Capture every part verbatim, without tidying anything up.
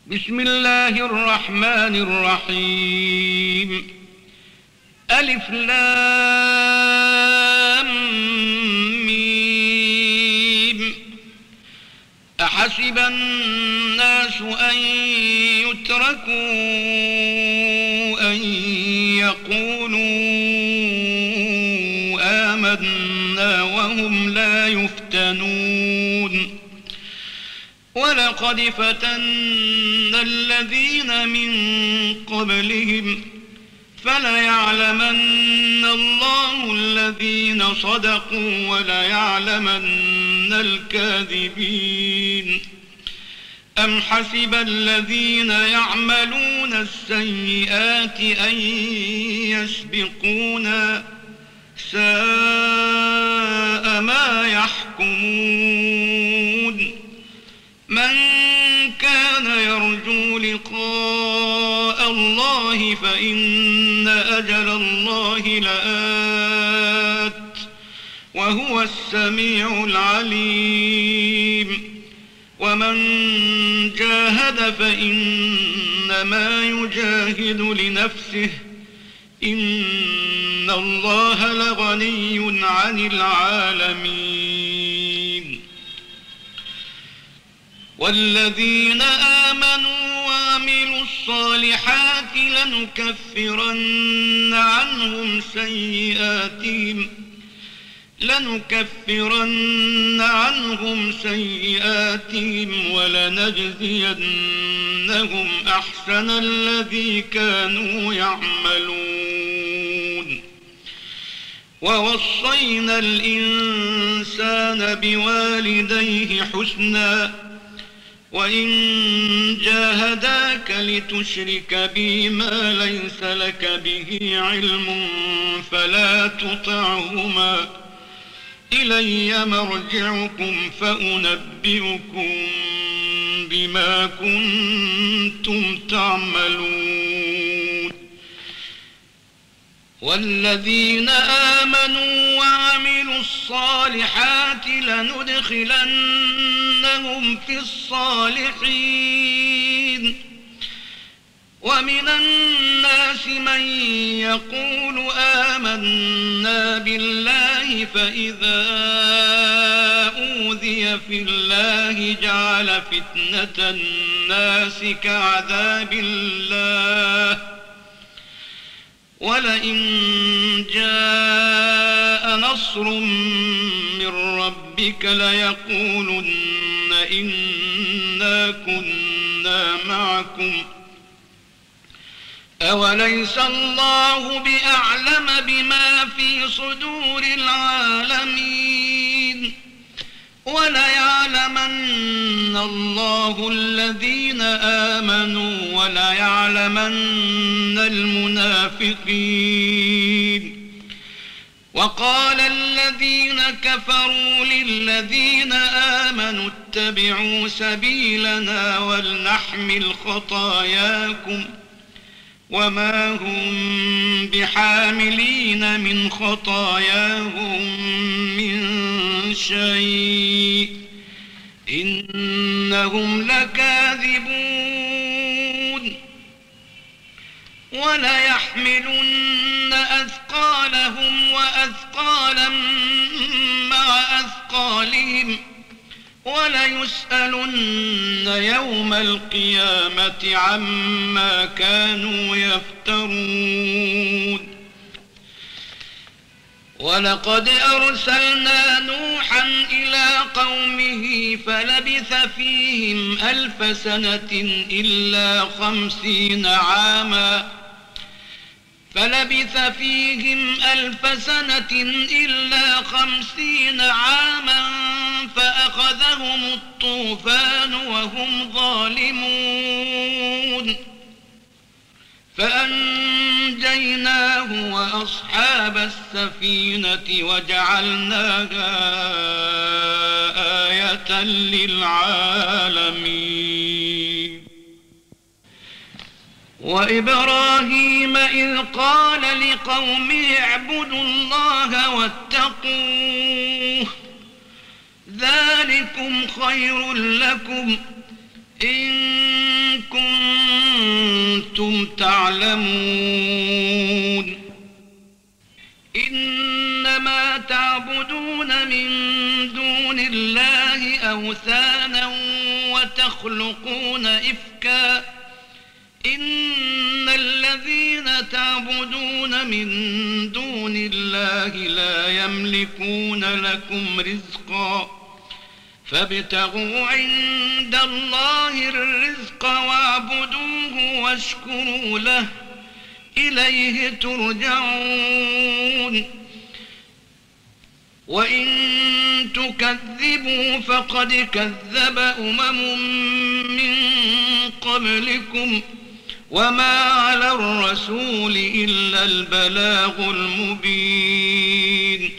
بسم الله الرحمن الرحيم. ألف لام ميم. أحسب الناس أن يتركوا أن يقولوا آمنا وهم لا يفتنون. ولقد فتنا الذين من قبلهم فليعلمن الله الذين صدقوا وليعلمن الكاذبين. أم حسب الذين يعملون السيئات أن يسبقونا ساء ما يحكمون. من كان يرجو لقاء الله فإن أجل الله لآت وهو السميع العليم. ومن جاهد فإنما يجاهد لنفسه إن الله لغني عن العالمين. والذين آمنوا وعملوا الصالحات لنكفرن عنهم سيئاتهم لنكفرن عنهم سيئاتهم ولنجزينهم أحسن الذي كانوا يعملون. ووصينا الإنسان بوالديه حسنا وإن جاهداك لتشرك بي ما ليس لك به علم فلا تطعهما إلي مرجعكم فأنبئكم بما كنتم تعملون. والذين آمنوا وعملوا الصالحات لندخلنهم في الصالحين. ومن الناس من يقول آمنا بالله فإذا أوذي في الله جعل فتنة الناس كعذاب الله ولئن جاء نصر من ربك ليقولن إنا كنا معكم أوليس الله بأعلم بما في صدور العالمين. وليعلمن الله الذين آمنوا وليعلمن المنافقين. وقال الذين كفروا للذين آمنوا اتبعوا سبيلنا ولنحمل خطاياكم وما هم بحاملين من خطاياهم من شيء إنهم لكاذبون. وليحملن أثقالهم وأثقالا مع أثقالهم وليسألن يوم القيامة عما كانوا يفترون. ولقد أرسلنا نوحا إلى قومه فلبث فيهم ألف سنة إلا خمسين عاما فلبث فيهم ألف سنة إلا خمسين عاما فأخذهم الطوفان وهم ظالمون فأنجيناه وأصحاب السفينة وجعلناها آية للعالمين. وإبراهيم إذ قال لقومه اعبدوا الله واتقوه ذلكم خير لكم إن كنتم تعلمون إنما تعبدون من دون الله أوثانا وتخلقون إفكا إن الذين تعبدون من دون الله لا يملكون لكم رزقا فابتغوا عند الله الرزق واعبدوه واشكروا له إليه ترجعون وإن تكذبوا فقد كذب أمم من قبلكم وما على الرسول إلا البلاغ المبين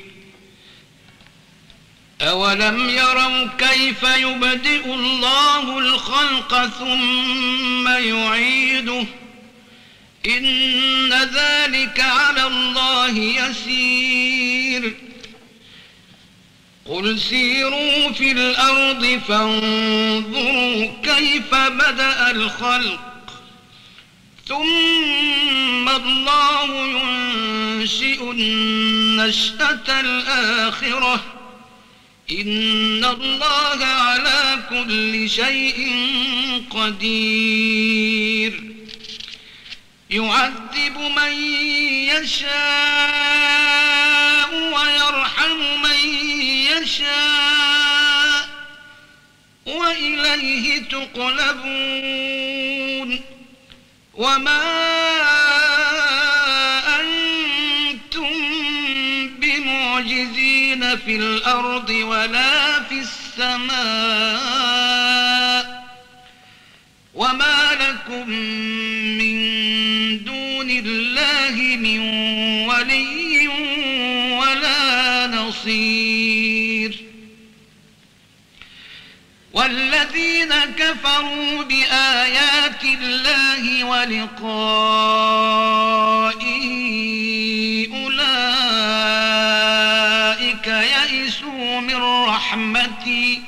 أولم يروا كيف يبدئ الله الخلق ثم يعيده إن ذلك على الله يسير قل سيروا في الأرض فانظروا كيف بدأ الخلق ثم الله ينشئ النشأة الآخرة إن الله على كل شيء قدير يعذب من يشاء ويرحم من يشاء وإليه تقلبون وما أنتم بمعجزين في الأرض ولا في السماء وما لكم من دون الله من ولي ولا نصير والذين كفروا بآيات الله ولقائه أولئك يئسوا من رحمتي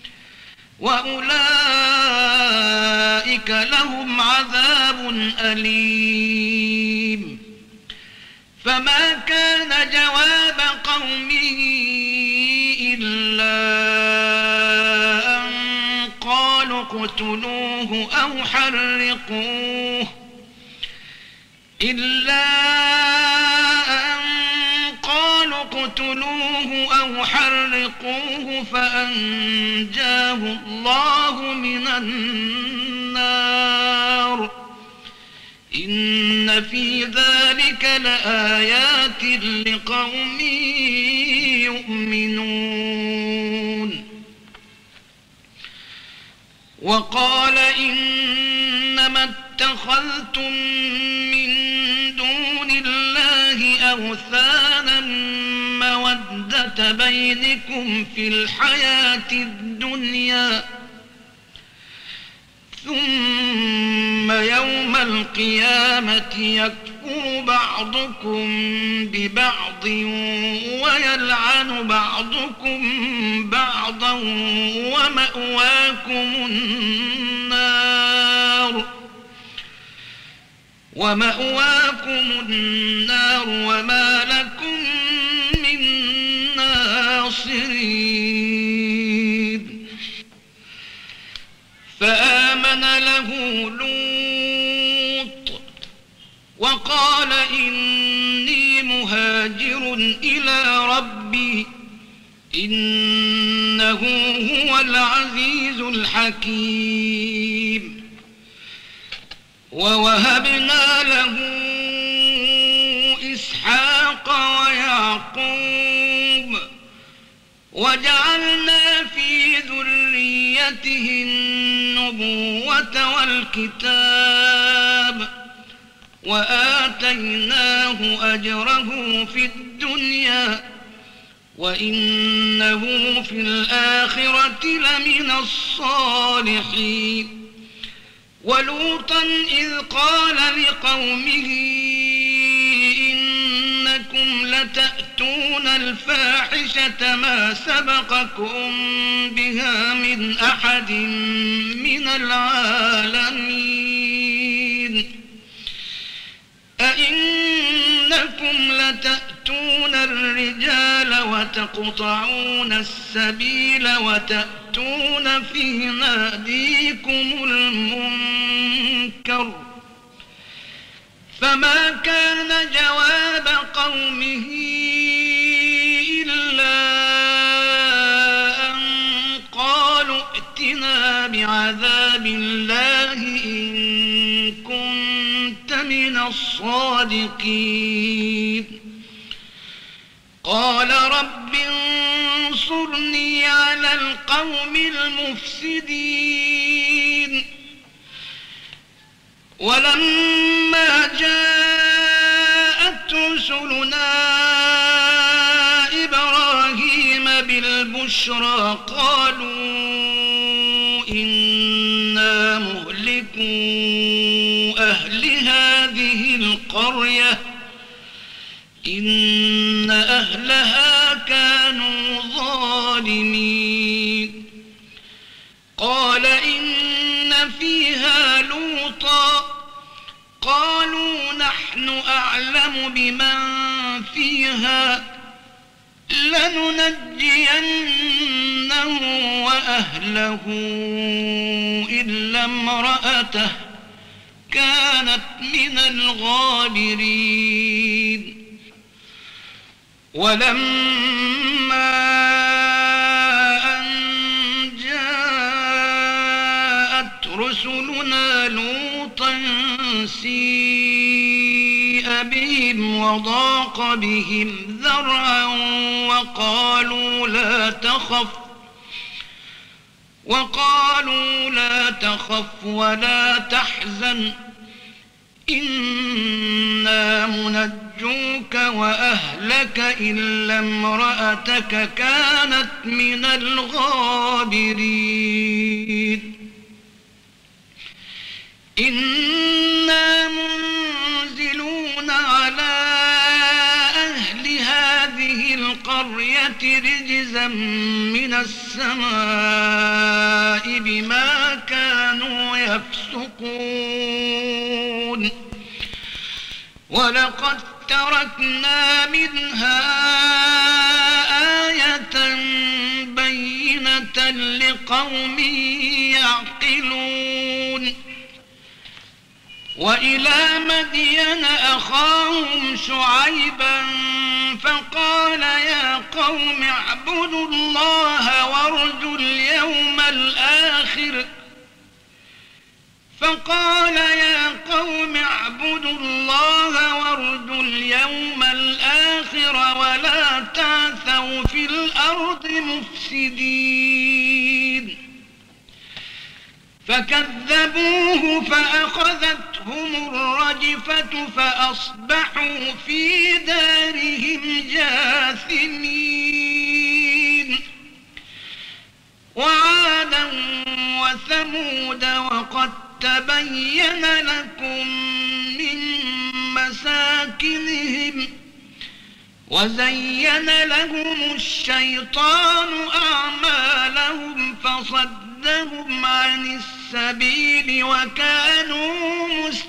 وأولئك لهم عذاب أليم فما كان جواب قومه إلا أن قالوا اقتلوه أو حرقوه إلا أن قالوا اقتلوه أو حرقوه فأنجاه الله من النار إن في ذلك لآيات لقوم يؤمنون وقال إنما اتخذتم من دون الله أوثانا مودة بينكم في الحياة الدنيا ثم يوم القيامة يكفر بعضكم ببعض ويلعن بعضكم بعضا ومأواكم النار ومأواكم النار وما لكم من ناصرين فآمن له لوط وقال إني مهاجر إلى ربي إنه هو العزيز الحكيم ووهبنا له إسحاق ويعقوب وجعلنا في ذريته النبوة والكتاب وآتيناه أجره في الدنيا وإنه في الآخرة لمن الصالحين ولوطا إذ قال لقومه إنكم لتأتون الفاحشة ما سبقكم بها من أحد من العالمين تقطعون السبيل وتأتون في ناديكم المنكر فما كان جواب قومه إلا أن قالوا ائتنا بعذاب الله إن كنت من الصادقين قال رب انصرني على القوم المفسدين ولما جاءت رسلنا إبراهيم بالبشرى قالوا إنا مهلكو أهل هذه القرية إن أهلها كانوا ظالمين قال إن فيها لوطا قالوا نحن أعلم بمن فيها لننجينه وأهله إلا امرأته كانت من الغابرين ولما أن جاءت رسلنا لوطا سيء بهم وضاق بهم ذرعا وقالوا لا تخف وقالوا لا تخف ولا تحزن إنا منجوك وأهلك إلا امرأتك كانت من الغابرين إنا منزلون على أهل هذه القرية رجزا من السماء بما كانوا يفسقون ولقد تركنا منها آية بينة لقوم يعقلون وإلى مدين أخاهم شعيبا فقال يا قوم اعبدوا الله وارجوا اليوم الآخر فقال يا قوم اعبدوا الله وارجوا اليوم الآخر ولا تعثوا في الأرض مفسدين فكذبوه فأخذتهم الرجفة فأصبحوا في دارهم جاثمين وعادا وثمود وقد تبين لكم من مساكنهم وزين لهم الشيطان أعمالهم فصدهم عن السبيل وكانوا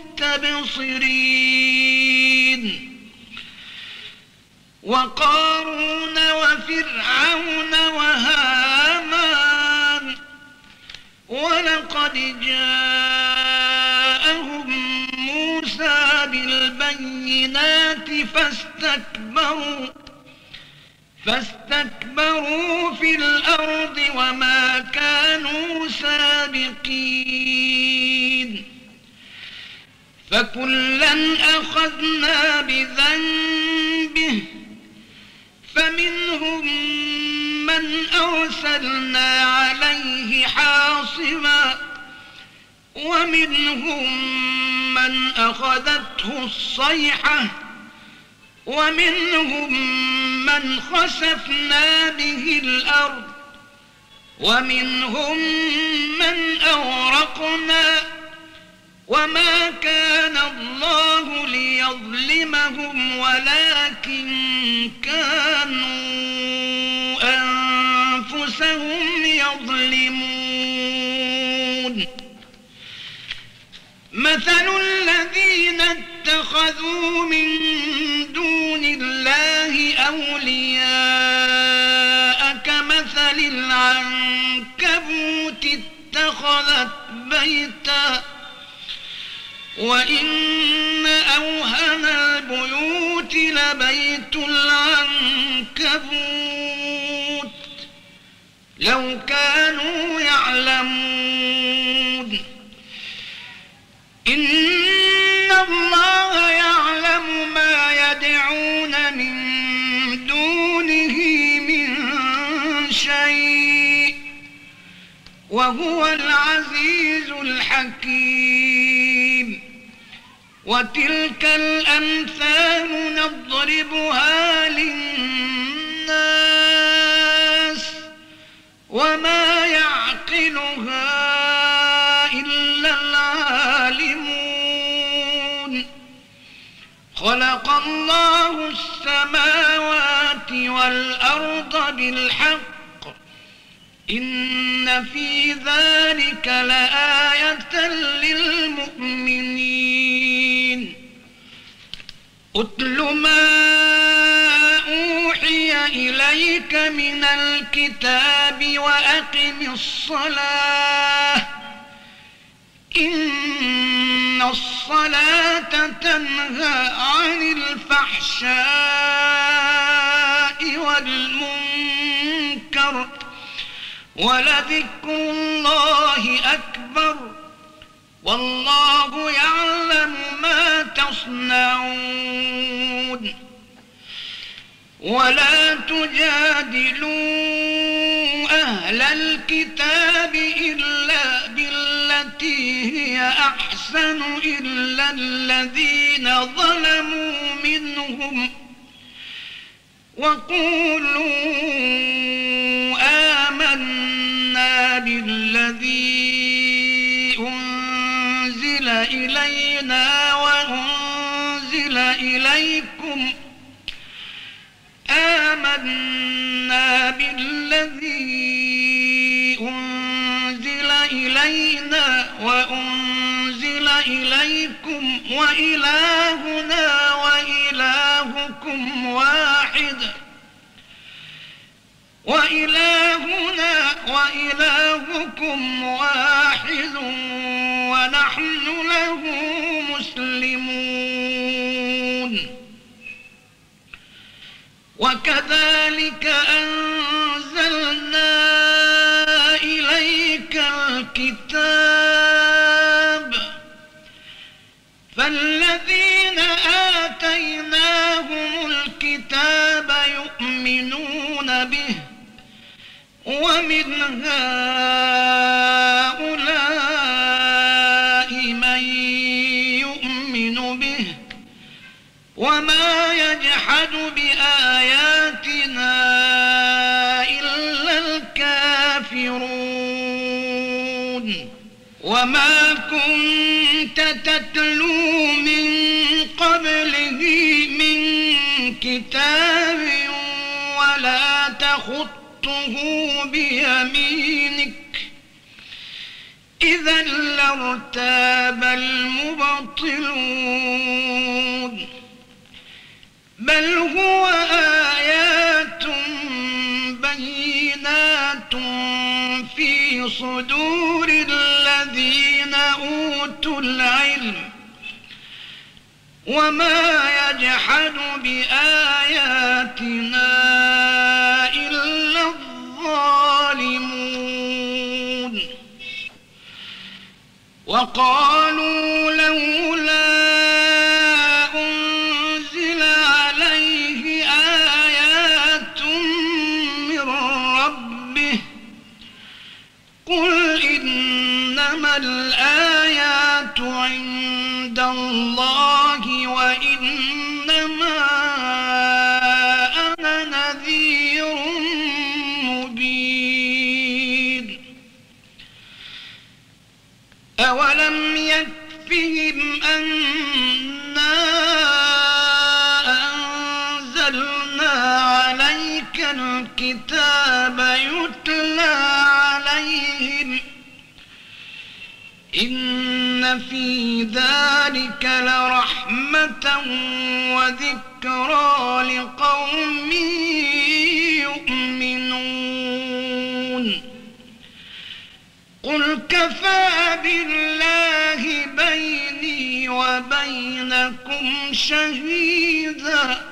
مستبصرين وقارون وفرعون وهامان ولقد جاءهم موسى بالبينات فاستكبروا فاستكبروا في الأرض وما كانوا سابقين فكلا أخذنا بذنبه فمنهم من أرسلنا عليه حاصبا ومنهم من أخذته الصيحة ومنهم من خسفنا به الأرض ومنهم من أغرقنا وما كان الله ليظلمهم ولكن كانوا أنفسهم يظلمون مثل الذين اتخذوا من دون الله أولياء وإن أوهن البيوت لبيت العنكبوت لو كانوا يعلمون. إن الله يعلم ما يدعون من دونه من شيء وهو العزيز الحكيم. وتلك الأمثال نضربها للناس وما يعقلها إلا العالمون. خلق الله السماوات والأرض بالحق إن في ذلك لآية للمؤمنين. أتل ما أوحي إليك من الكتاب وأقم الصلاة إن الصلاة تنهى عن الفحشاء والمنكر ولذكر الله أكبر والله يعلم ما تصنعون. ولا تجادلوا أهل الكتاب إلا بالتي هي أحسن إلا الذين ظلموا منهم وقولوا آمنا بالذي أنزل إلينا وأنزل إليكم آمنا بالذي أنزل إلينا وأنزل إليكم وإلهنا وإلهكم واحد وإلهنا وإلهكم واحد ونحن له مسلمون. وكذلك أنزلنا إليك الكتاب فالذين آتيناهم الكتاب يؤمنون به ومن هؤلاء من يؤمن به وما يجحد بآياتنا إلا الكافرون. وما كنت تتلو من قبله من كتاب ولا تخطه بيمينك إذا لارتاب المبطلون. بل هو آيات بينات في صدور الذين أوتوا العلم وما يجحد بآياتنا إلا الظالمون. وقالوا لولا أنزل عليه آيات من ربه قل إنما الآيات عند الله وإنما أنا نذير مبين. أولم يكفهم أنا أنزلنا عليك الكتاب يتلى عليهم إن في ذلك لرحمة وذكرى لقوم يؤمنون. قل كفى بالله بيني بينكم شهيدا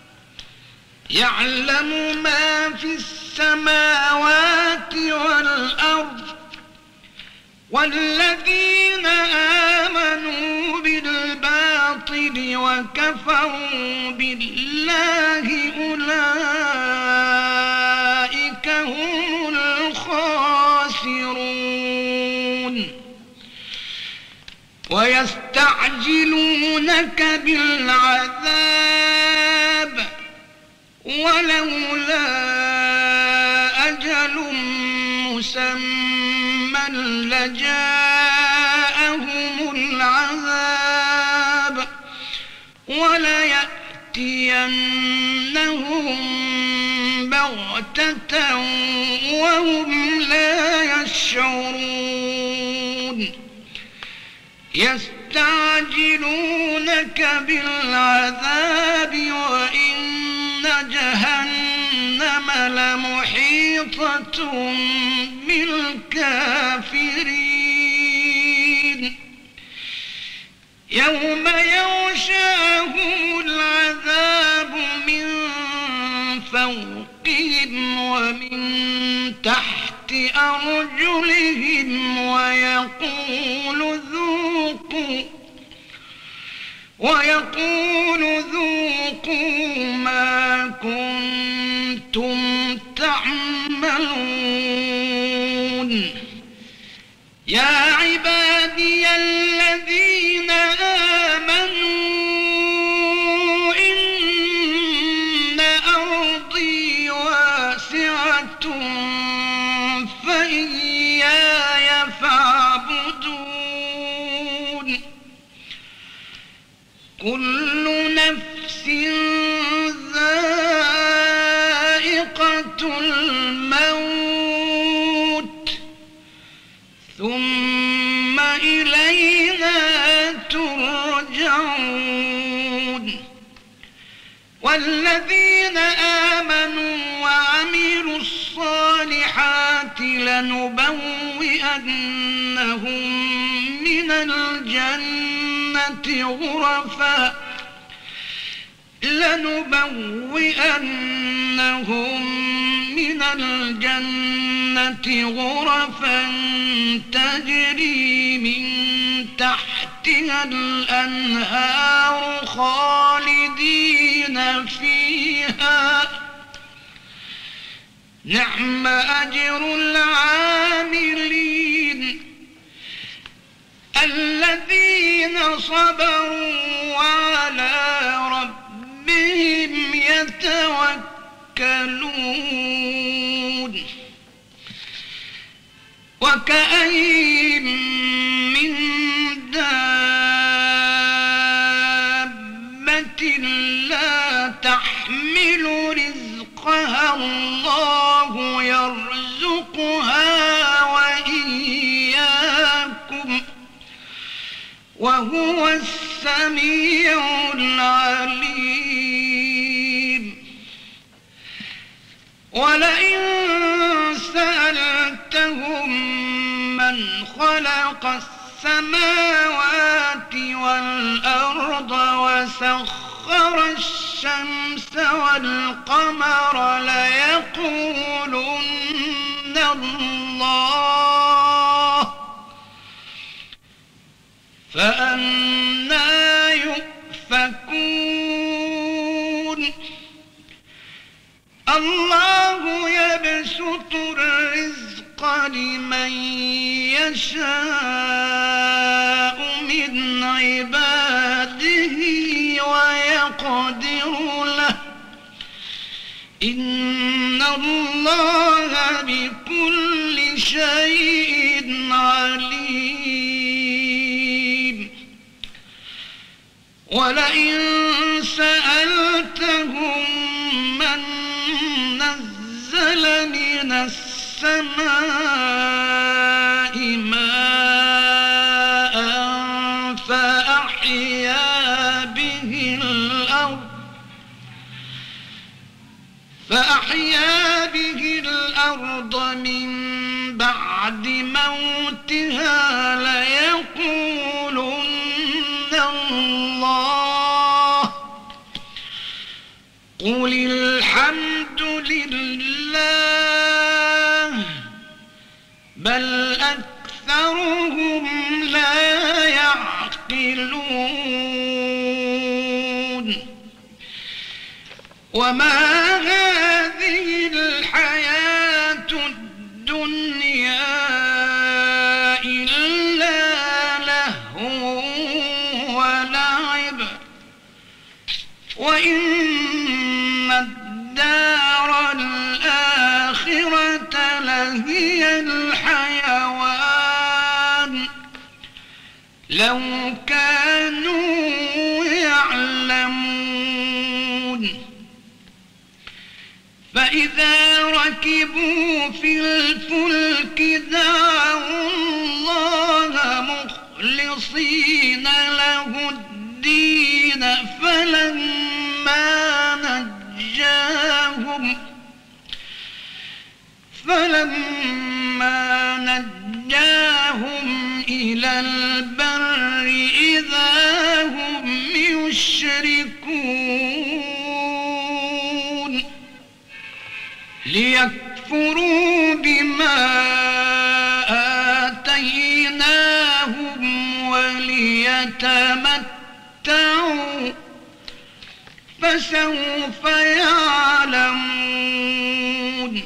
يعلم ما في السماوات والأرض والذين آمنوا بالباطل وكفروا بالله أولئك هم الخاسرون ويستعجلونك بالعذاب ولولا أجل مسمى لجاءهم العذاب وليأتينهم بغتة وهم لا يشعرون يستعجلونك بالعذاب وإن جهنم لمحيطة بالكافرين يوم يغشاهم العذاب من فوقهم ومن تحت أرجلهم ويقول ذوقوا ويقول ذوقوا ما كنتم تعملون يا عبادي الذين آمنوا إن أرضي واسعة فإياي فاعبدون كل نفس ذائقة الموت ثم إلينا ترجعون والذين آمنوا وعملوا الصالحات لنبوئنهم من الجنة غرفا لنبوئنهم من الجنة غرفا تجري من تحتها الأنهار خالدين فيها نعم أجر العاملين الذين صبروا وعلى ربهم يتوكلون وكأين من دابة لا تحمل رزقها الله يرزقها وإياكم وهو السميع العليم ولئن سألتهم من خلق السماوات والأرض وسخر الشمس والقمر ليقولن الله فأنى يؤفكون الله يبسط الرزق لمن يشاء من عباده ويقدر له إن الله بكل شيء عليم ولئن سألتهم من نزل من السماء ماء فأحيا به الأرض فأحيا به الأرض من بعد موتها ليقولن الله قل الحمد لله بل أكثرهم لا يعقلون وما هذه الحياة الدنيا إلا لهو ولعب وإن الدار الآخرة لهي الحيوان لو كانوا يعلمون فإذا ركبوا في الفلك دعوا الله مخلصين له الدين فلما نجاهم فلما نجاهم إلى البر إذا هم يشركون ليكفروا بما آتيناهم وليتمتعوا فسوف يعلمون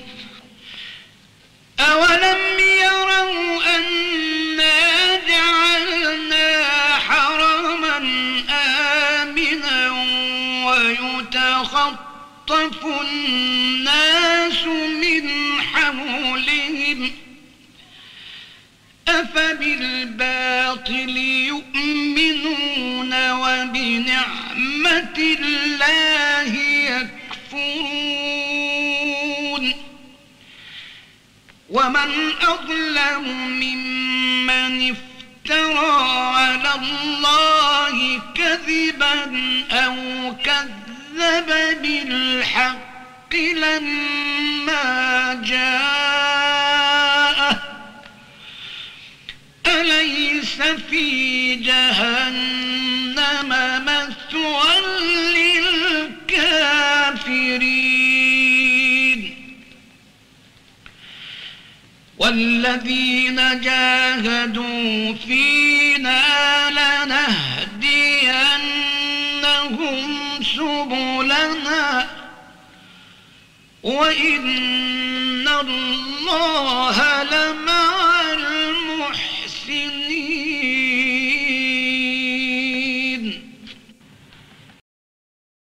أولم يروا أنا جعلنا حرما آمنا ويتخطف الناس من حولهم أفبالباطل يؤمنون وبنعمة الله يكفرون ومن أظلم ممن افترى على الله كذبا أو كذب بالحق لما جاءه أليس في جهنم مثوى للكافرين والذين جاهدوا فينا لنهدينهم سبلنا وإن الله لمع